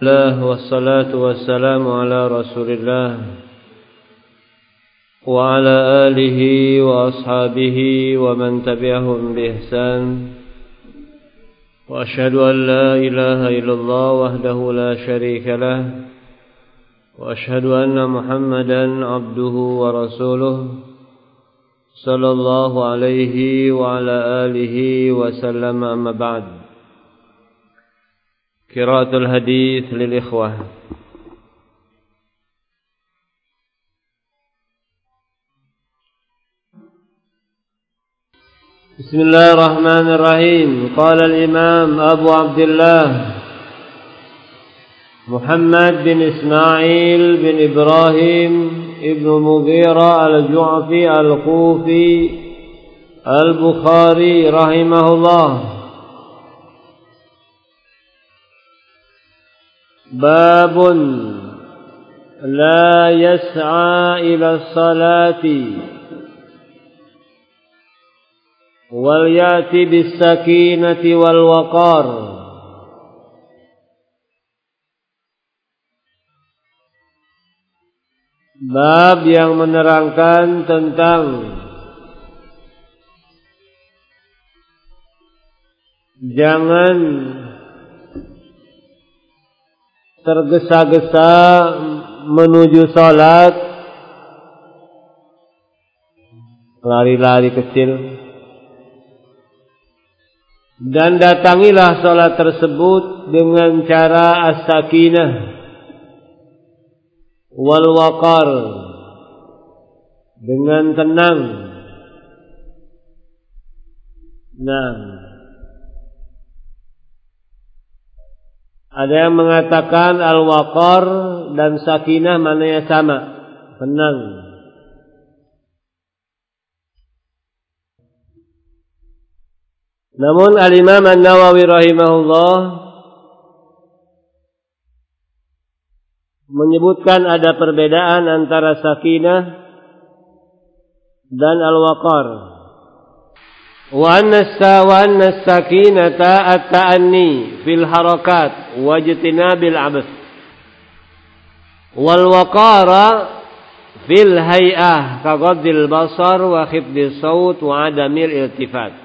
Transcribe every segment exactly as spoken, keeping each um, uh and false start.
الله والصلاة والسلام على رسول الله وعلى آله وأصحابه ومن تبعهم بإحسان وأشهد أن لا إله إلا الله وحده لا شريك له وأشهد أن محمدا عبده ورسوله صلى الله عليه وعلى آله وسلم. أما بعد، قراءة الحديث للإخوة. بسم الله الرحمن الرحيم. قال الإمام أبو عبد الله محمد بن إسماعيل بن إبراهيم ابن المغيرة الجعفي الكوفي البخاري رحمه الله: باب لا يسعى إلى الصلاة وليأتي بالسكينة والوقار. Bab yang menerangkan tentang jangan tergesa-gesa menuju salat, lari-lari kecil, dan datangilah salat tersebut dengan cara as-sakinah wal waqar, dengan tenang. Nah, ada yang mengatakan al-waqar dan sakinah maknanya sama, tenang. Namun al-Imam An-Nawawi rahimahullah menyebutkan ada perbedaan antara sakinah dan al-waqar. Wa anna as-sakinata at-ta'anni fil harakat wa ijtinabil 'abath wal waqara fil hay'ah ka ghaddil basar wa khifdis saut wa adamil iltifat.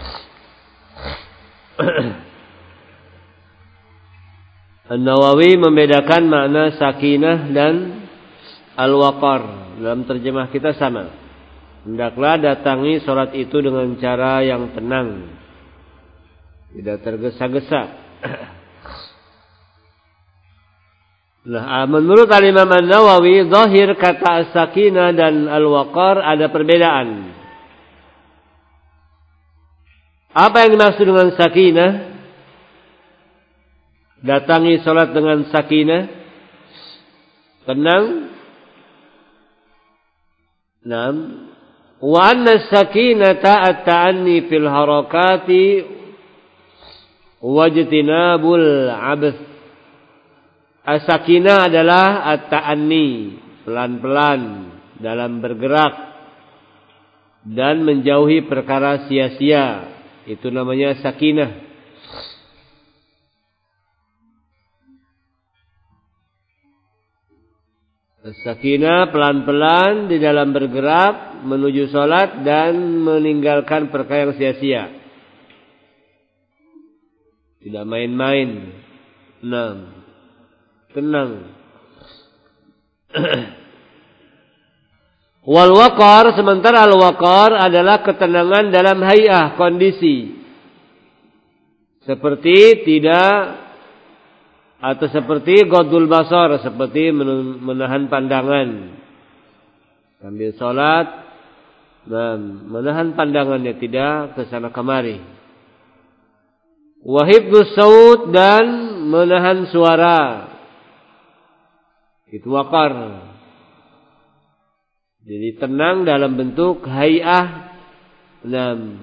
An-Nawawi membedakan makna sakinah dan al-waqar. Dalam terjemah kita sama. Hendaklah datangi salat itu dengan cara yang tenang, tidak tergesa-gesa. Nah, menurut al-Imam An-Nawawi, zahir kata as-sakinah dan al-waqar ada perbedaan. Apa yang dimaksud dengan sakinah? Datangi salat dengan sakinah, tenang. Naam. Wa anna as-sakinata at-ta'anni fil harakati wajtinabul 'abath. As-sakinah adalah at-ta'anni, pelan-pelan dalam bergerak dan menjauhi perkara sia-sia. Itu namanya sakinah. Sakinah pelan-pelan di dalam bergerak menuju salat dan meninggalkan perkara yang sia-sia. Tidak main-main. Nah, tenang. Wal waqar, sementara al waqar adalah ketenangan dalam hay'ah, kondisi. Seperti tidak atau seperti ghaddul basar, seperti menahan pandangan sambil salat, dan menahan pandangannya tidak ke sana kemari. Wa hifdzus saut, dan menahan suara, itu waqar. Jadi tenang dalam bentuk hay'ah, dalam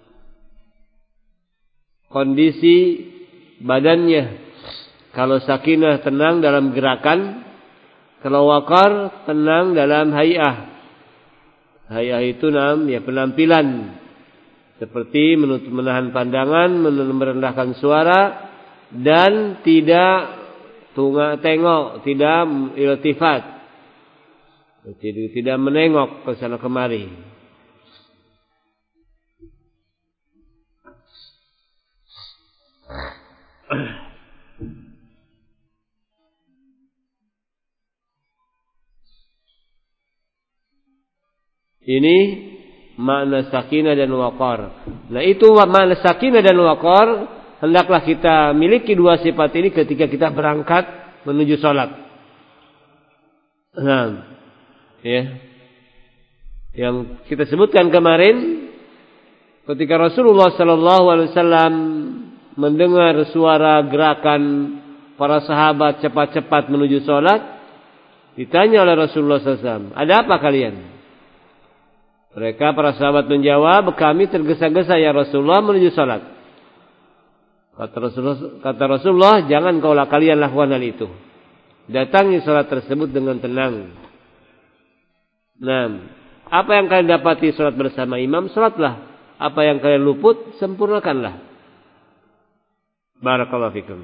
kondisi badannya. Kalau sakinah tenang dalam gerakan, kalau waqar tenang dalam hay'ah. Hay'ah itu nam ya penampilan, seperti menutup, menahan pandangan, merendahkan suara, dan tidak tengok, tengok, tidak iltifat, tidak, tidak menengok ke sana kemari. Ini makna sakinah dan waqar. Nah, itu makna sakinah dan waqar. Hendaklah kita miliki dua sifat ini ketika kita berangkat menuju salat. Nah, ya. Yang kita sebutkan kemarin, ketika Rasulullah sallallahu alaihi wasallam mendengar suara gerakan para sahabat cepat-cepat menuju salat, ditanya oleh Rasulullah sallallahu alaihi wasallam, "Ada apa kalian?" Mereka para sahabat menjawab, "Kami tergesa-gesa ya Rasulullah menuju salat." Kata Rasulullah, kata Rasulullah, "Jangan kaulah kalian lakukan hal itu. Datangi salat tersebut dengan tenang." Nah, apa yang kalian dapati salat bersama imam, salatlah. Apa yang kalian luput, sempurnakanlah. Barakallahu fikum.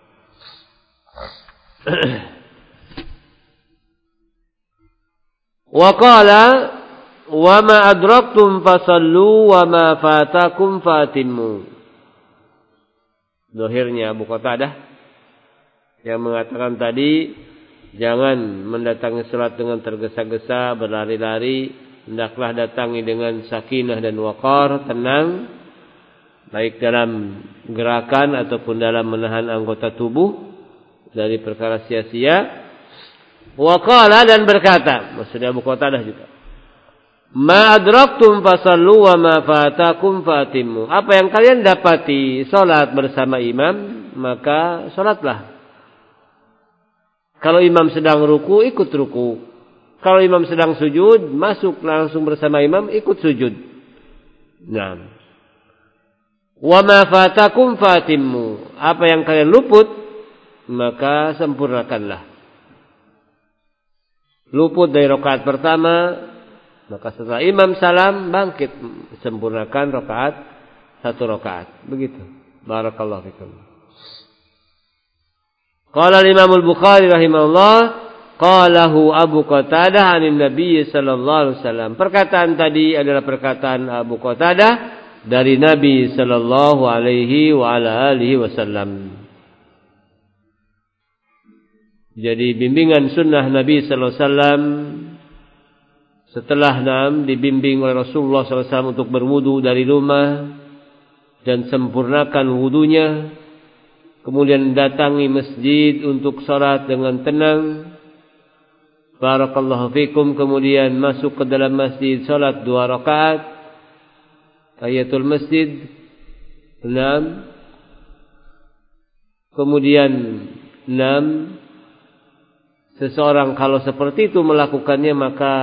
Wa qala wa ma adraktum fasallu wa ma fatakum fatimmu. Zahirnya Abu Qatadah yang mengatakan tadi, jangan mendatangi salat dengan tergesa-gesa, berlari-lari, hendaklah datangi dengan sakinah dan waqar, tenang, baik dalam gerakan ataupun dalam menahan anggota tubuh dari perkara sia-sia. Wa qala, dan berkata, maksudnya Abu Qatadah juga, ma adraktum fasallu wa ma fatakum fatimmu. Apa yang kalian dapati salat bersama imam, maka salatlah. Kalau imam sedang ruku, ikut ruku. Kalau imam sedang sujud, masuk langsung bersama imam, ikut sujud. Nah, wa ma fatakum fatimmu. Apa yang kalian luput, maka sempurnakanlah. Luput dari rakaat pertama, maka setelah imam salam, bangkit, sempurnakan rakaat satu rakaat. Begitu. Barakallahu fikum. Qala Imam Al-Bukhari rahimahullah, qalahu Abu Qatadah 'anin Nabi sallallahu alaihi wasallam. Perkataan tadi adalah perkataan Abu Qatadah dari Nabi sallallahu alaihi wa ala alihi wasallam. Jadi bimbingan sunnah Nabi sallallahu alaihi wasallam setelah nam dibimbing oleh Rasulullah sallallahu alaihi wasallam untuk berwudu dari rumah dan sempurnakan wudunya, kemudian datangi masjid untuk salat dengan tenang, barakallahu fikum, kemudian masuk ke dalam masjid salat dua rakaat tahiyatul masjid, enam, kemudian enam, seseorang kalau seperti itu melakukannya, maka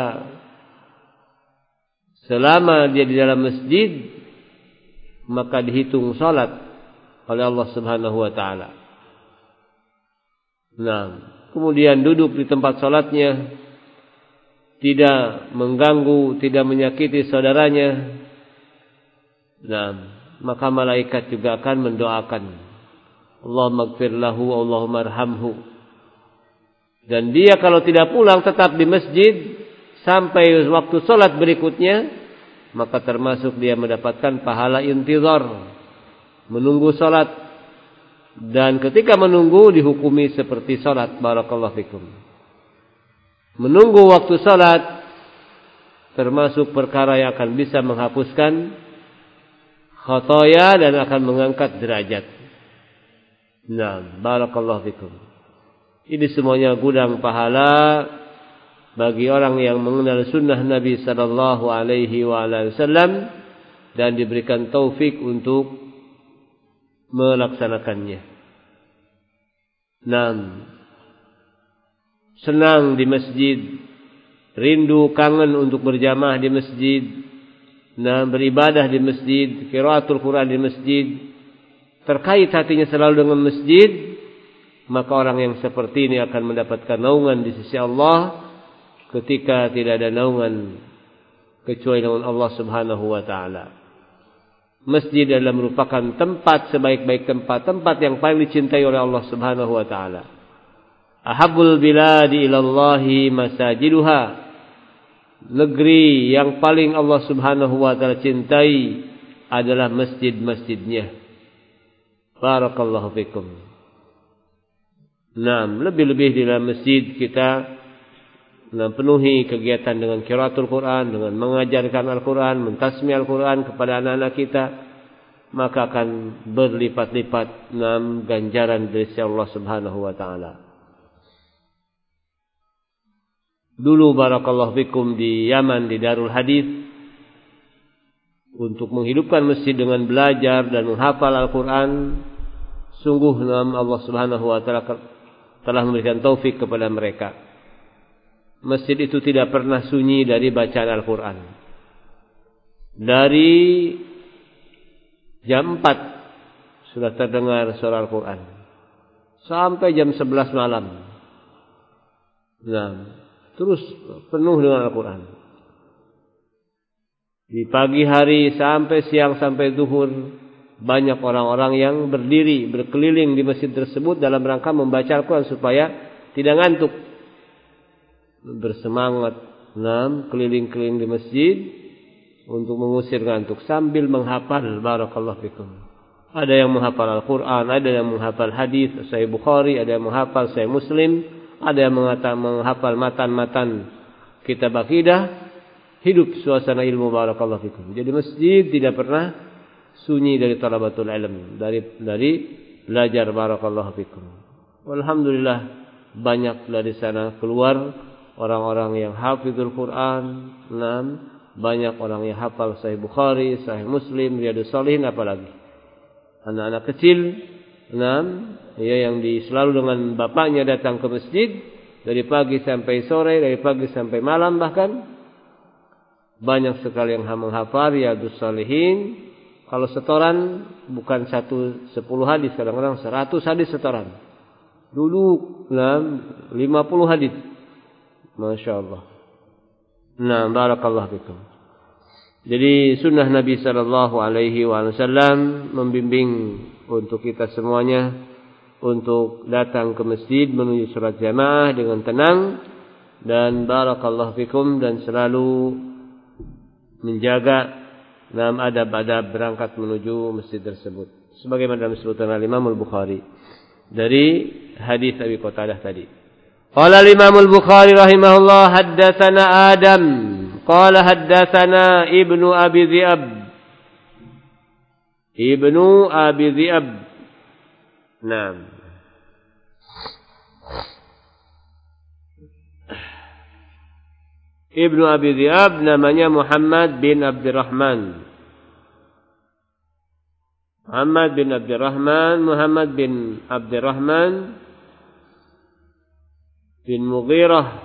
selama dia di dalam masjid, maka dihitung salat oleh Allah Subhanahu wa taala. Nah, kemudian duduk di tempat salatnya, tidak mengganggu, tidak menyakiti saudaranya. Nah, maka malaikat juga akan mendoakan, Allahumma ighfir lahu, Allahumma arhamhu. Dan dia kalau tidak pulang tetap di masjid sampai waktu salat berikutnya, maka termasuk dia mendapatkan pahala intizar, menunggu salat. Dan ketika menunggu dihukumi seperti salat. Barakallahu fikum. Menunggu waktu salat termasuk perkara yang akan bisa menghapuskan khataya dan akan mengangkat derajat. Nah, barakallahu fikum. Ini semuanya gudang pahala bagi orang yang mengenal sunnah Nabi sallallahu alaihi wasallam dan diberikan taufik untuk melaksanakannya. Naam. Senang di masjid, rindu kangen untuk berjamaah di masjid, nah beribadah di masjid, qiraatul Quran di masjid, terkait hatinya selalu dengan masjid, maka orang yang seperti ini akan mendapatkan naungan di sisi Allah ketika tidak ada naungan kecuali naungan Allah Subhanahu wa taala. Masjid adalah merupakan tempat sebaik-baik tempat, tempat yang paling dicintai oleh Allah Subhanahu wa taala. Ahabbul biladi ilallahi masajiduha. Negeri yang paling Allah Subhanahu wa taala cintai adalah masjid-masjidnya. Barakallahu fikum. Nah, lebih-lebih di dalam masjid kita nah, penuhi kegiatan dengan qiraatul Quran, dengan mengajarkan Al-Quran, mentasmi Al-Quran kepada anak-anak kita, maka akan berlipat-lipat enam ganjaran dari Allah Subhanahu wa taala. Dulu barakallahu fikum di Yaman, di Darul Hadis, untuk menghidupkan masjid dengan belajar dan menghafal Al-Quran, sungguh enam Allah Subhanahu wa taala telah memberikan taufik kepada mereka. Masjid itu tidak pernah sunyi dari bacaan Al-Quran. Dari jam empat sudah terdengar suara Al-Quran sampai jam sebelas malam. Nah, terus penuh dengan Al-Quran. Di pagi hari sampai siang sampai zuhur, banyak orang-orang yang berdiri berkeliling di masjid tersebut dalam rangka membaca Al-Quran supaya tidak ngantuk. Bersemangat enam keliling-keliling di masjid untuk mengusir ngantuk sambil menghafal. Barakallahu fikum. Ada yang menghafal Al-Quran, ada yang menghafal hadis Sahih Bukhari, ada yang menghafal Sahih Muslim, ada yang menghafal matan-matan kitab akidah. Hidup suasana ilmu. Barakallahu fikum. Jadi masjid tidak pernah sunyi dari talabatul ilm, dari dari belajar. Barakallahu fikum. Alhamdulillah banyak dari sana keluar orang-orang yang hafizul Quran, enam, banyak orang yang hafal Sahih Bukhari, Sahih Muslim, Riyadhus Shalihin, apalagi anak-anak kecil, enam, ya yang di, selalu dengan bapaknya datang ke masjid dari pagi sampai sore, dari pagi sampai malam bahkan. Banyak sekali yang menghafal Riyadhus Shalihin. Kalau setoran bukan satu sepuluh hadis, kadang-kadang seratus hadis setoran. Dulu enam, lima puluh hadis. Masya Allah. Nah, barakallahu fikum. Jadi sunnah Nabi Sallallahu Alaihi Wasallam membimbing untuk kita semuanya untuk datang ke masjid menuju salat jamaah dengan tenang dan barakallahu fikum, dan selalu menjaga dalam adab-adab berangkat menuju masjid tersebut. Sebagaimana dalam disebutkan oleh Imam Al-Bukhari dari hadis Abi Qatadah tadi. Qala Imam Al-Bukhari rahimahullah, haddatsana Adam qala haddatsana Ibnu Abi Dhi'ab. Ibnu Abi Dhi'ab. Naam. Ibnu Abi Dhi'ab namanya Muhammad bin Abdurrahman. Muhammad bin Abdurrahman, Muhammad bin Abdurrahman bin Mughirah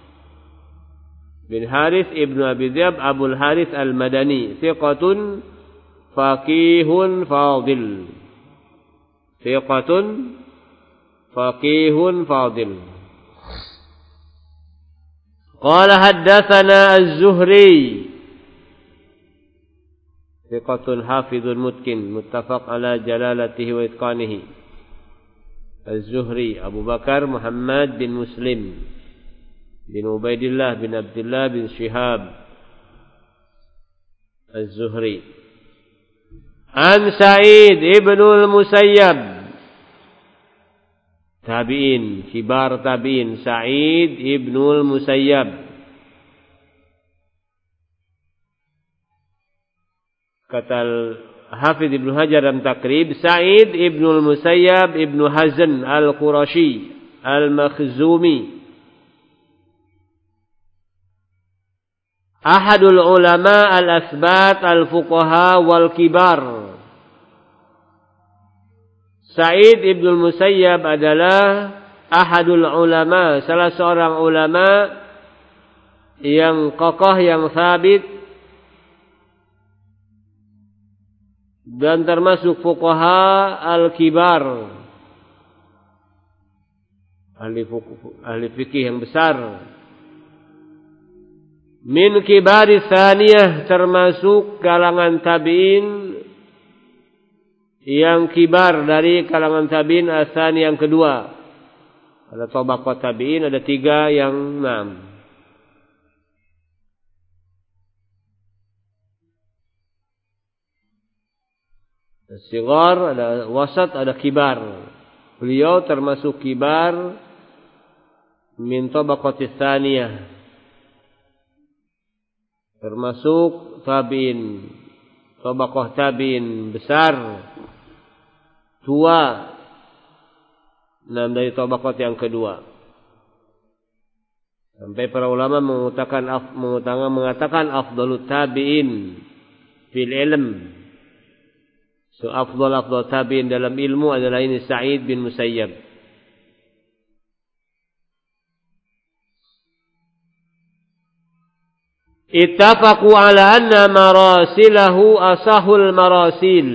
bin Harith Ibnu Abi Dhi'ab Abul Harith Al-Madani, thiqatun faqihun fadil. Thiqatun faqihun fadil. Qala haddatsana Az-Zuhri, thiqatun hafizun mutqin, muttafaq ala jalalatihi wa itqanihi. Az-Zuhri Abu Bakar Muhammad bin Muslim bin Ubaidillah bin Abdullah bin Shihab Az-Zuhri. An Sa'id ibn al-Musayyab, tabi'in, kibar tabi'in, Sa'id ibn al-Musayyab. Kata Hafidh Ibnu Hajar dalam Takrib, Sa'id ibn al-Musayyab ibn Hazn al-Qurashi al-Makhzumi, ahadul ulama al-asbat al-fuqaha wal-kibar. Sa'id ibn al-Musayyab adalah ahadul ulama, salah seorang ulama yang kokoh, yang sabit, dan termasuk fuqaha al-kibar, ahli, ahli fikih yang besar. Min kibari tsaniyah, termasuk kalangan tabi'in yang kibar, dari kalangan tabi'in asani yang kedua. Ada tabaqat tabi'in, ada tiga yang enam. Ada sigar, ada wasat, ada kibar. Beliau termasuk kibar min tabaqatis tsaniyah. Termasuk tabi'in, tabaqah tabi'in besar, tua. Nah, dari tabaqat yang kedua. Sampai para ulama mengatakan mengatakan mengatakan afdalut tabi'in fil ilm. So afdal afdal tabi'in dalam ilmu adalah ini Sa'id bin Musayyab. Ittafaqu ala anna marasilahu asahul marasil.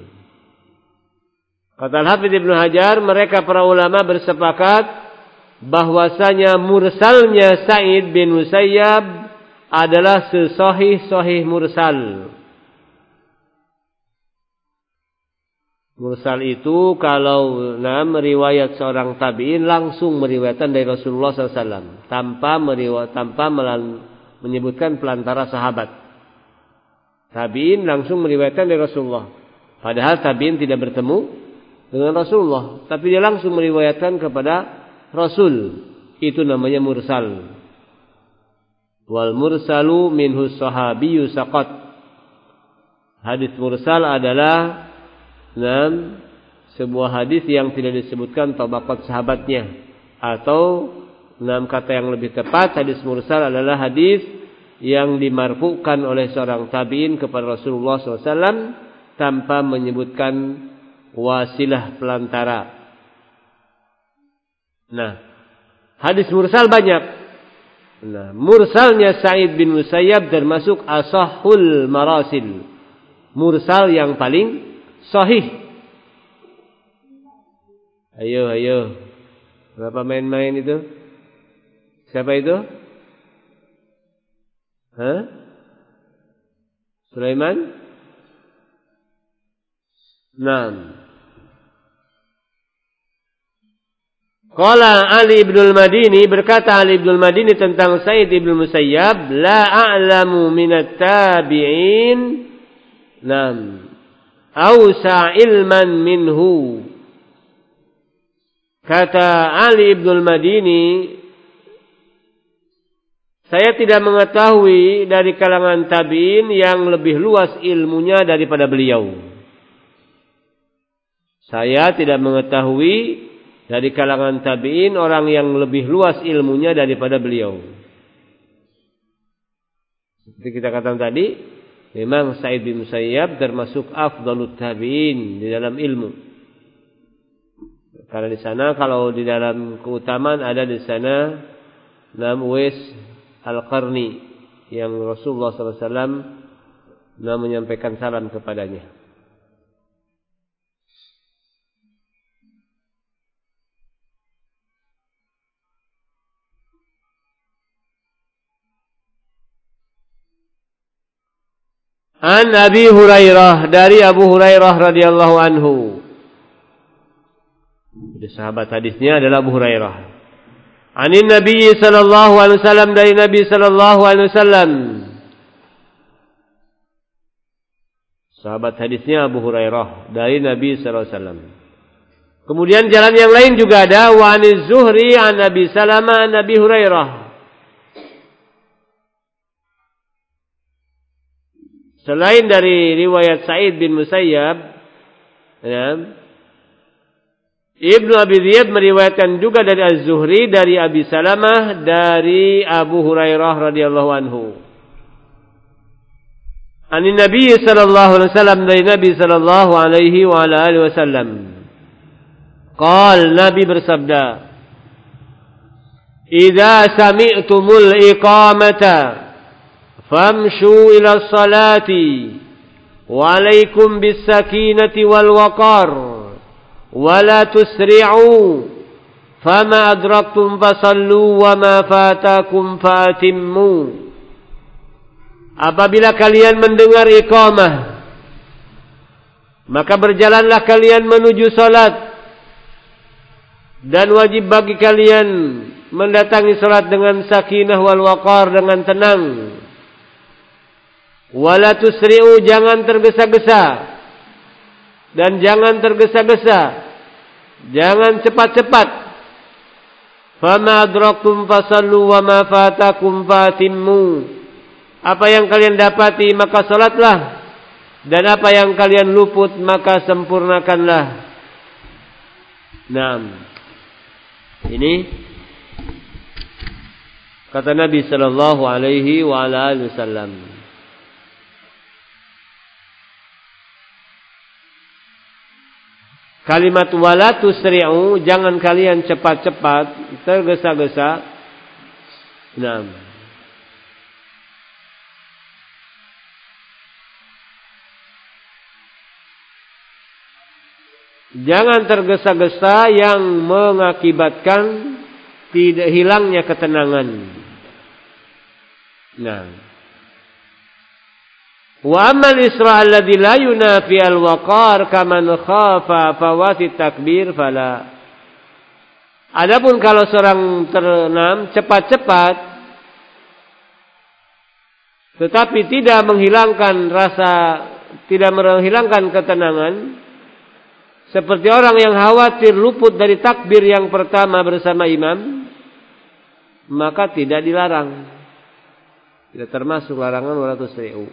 Kata Al-Hafidz Ibnu Hajar, mereka para ulama bersepakat bahwasanya mursalnya Sa'id bin Musayyab adalah sesahih-sahih mursal. Mursal itu kalau nah, meriwayat seorang tabi'in langsung meriwayatkan dari Rasulullah sallallahu alaihi wasallam tanpa meriwayat tanpa melan, menyebutkan pelantara sahabat. Tabi'in langsung meriwayatkan dari Rasulullah. Padahal tabi'in tidak bertemu dengan Rasulullah, tapi dia langsung meriwayatkan kepada Rasul. Itu namanya mursal. Wal mursalu minhu sahabiyyu saqat. Hadis mursal adalah enam sebuah hadis yang tidak disebutkan tabaqat sahabatnya, atau enam kata yang lebih tepat, hadis mursal adalah hadis yang dimarfu'kan oleh seorang tabi'in kepada Rasulullah sallallahu alaihi wasallam tanpa menyebutkan wasilah pelantara. Nah, hadis mursal banyak. Nah, mursalnya Sa'id bin Musayyab termasuk asahul marasil. Mursal yang paling sahih. Ayo, ayo. Kenapa main-main itu? Siapa itu? Hah? Sulaiman? Naam. Qala Ali ibn al-Madini, berkata Ali ibn al-Madini tentang Sa'id ibn Musayyab, la a'lamu minat tabi'in nam awsa ilman minhu. Kata Ali ibn al-Madini, saya tidak mengetahui dari kalangan tabi'in yang lebih luas ilmunya daripada beliau. Saya tidak mengetahui dari kalangan tabi'in orang yang lebih luas ilmunya daripada beliau. Seperti kita katakan tadi, memang Sa'id bin Musayyab termasuk afdalut tabi'in di dalam ilmu. Karena di sana, kalau di dalam keutamaan ada di sana Nam Uwais Al-Qarni yang Rasulullah sallallahu alaihi wasallam menyampaikan salam kepadanya. An Abi Hurairah, dari Abu Hurairah radhiyallahu anhu. Jadi sahabat hadisnya adalah Abu Hurairah. Anin Nabi sallallahu alaihi wasallam, dari Nabi sallallahu alaihi wasallam. Sahabat hadisnya Abu Hurairah dari Nabi sallallahu alaihi wasallam. Kemudian jalan yang lain juga ada, wa aniz Zuhri an Nabi Salama an Nabi Hurairah. Selain dari riwayat Sa'id bin Musayyab, ya, Ibnu Abi Dziyad meriwayatkan juga dari Az-Zuhri, dari Abi Salamah, dari Abu Hurairah radhiyallahu anhu. Anin Nabi sallallahu alaihi wasallam, dari Nabi sallallahu alaihi wa ala alihi wasallam. Qal, Nabi bersabda, "Idza sami'tumul iqamata famshu ila salati wa alaikum bis sakinati wal waqar wa la tusri'u fama adraktum fasallu wa ma fatakum fatimmu." Apabila kalian mendengar iqamah, maka berjalanlah kalian menuju salat, Dan wajib bagi kalian mendatangi salat dengan sakinah wal waqar, dengan tenang. Wala tusri'u, jangan tergesa-gesa. Dan jangan tergesa-gesa. Jangan cepat-cepat. Fama adraktum fasallu wa ma fatakum fatimmu. Apa yang kalian dapati maka salatlah, dan apa yang kalian luput maka sempurnakanlah. Naam. Ini kata Nabi sallallahu alaihi wa ala alihi wasallam. Kalimat wala tusri'u, jangan kalian cepat-cepat, tergesa-gesa. Naam. Jangan tergesa-gesa yang mengakibatkan tidak hilangnya ketenangan. Nah, wa amal isra' alladhi la yunafi al-waqar kaman khafa fawati takbir fala. Adapun kalau seorang terenam cepat-cepat tetapi tidak menghilangkan rasa, tidak menghilangkan ketenangan, seperti orang yang khawatir luput dari takbir yang pertama bersama imam, maka tidak dilarang. Tidak termasuk larangan wala tusri'u.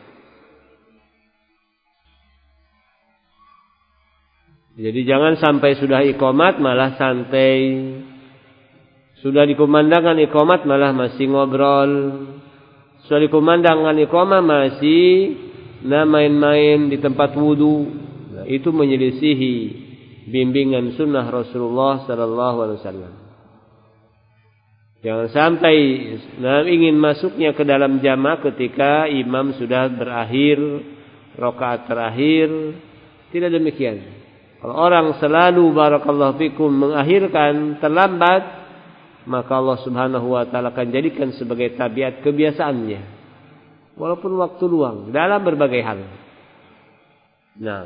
Jadi jangan sampai sudah iqamat malah santai. Sudah dikumandangkan iqamat malah masih ngobrol. Sudah dikumandangkan iqamah masih nah main-main di tempat wudu. Nah, itu menyelisihi bimbingan sunnah Rasulullah sallallahu alaihi wasallam. Jangan sampai nah, ingin masuknya ke dalam jamaah ketika imam sudah berakhir rakaat terakhir. Tidak demikian. Kalau orang selalu barakallahu fikum mengakhirkan terlambat, maka Allah Subhanahu wa taala akan jadikan sebagai tabiat kebiasaannya. Walaupun waktu luang dalam berbagai hal. Nah,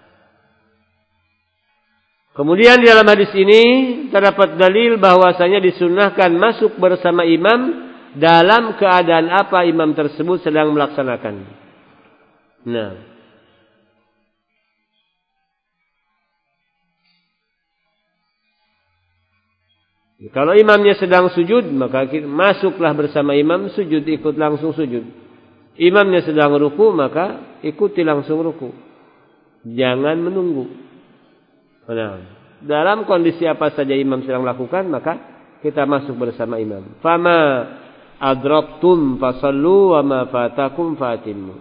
kemudian di dalam hadis ini terdapat dalil bahwasanya disunnahkan masuk bersama imam dalam keadaan apa imam tersebut sedang melaksanakan. Nah, kalau imamnya sedang sujud, maka masuklah bersama imam sujud, ikut langsung sujud. Imamnya sedang ruku, maka ikuti langsung ruku. Jangan menunggu. Nah, dalam kondisi apa saja imam sedang lakukan, maka kita masuk bersama imam. Fama adraktum fasallu wa ma fatakum fatimmu.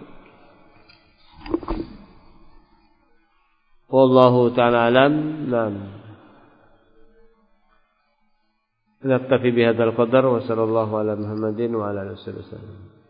Wallahu ta'ala alam. Naam. Naktafi bihadzal qadar wa sallallahu ala Muhammadin wa ala alihi wasallam.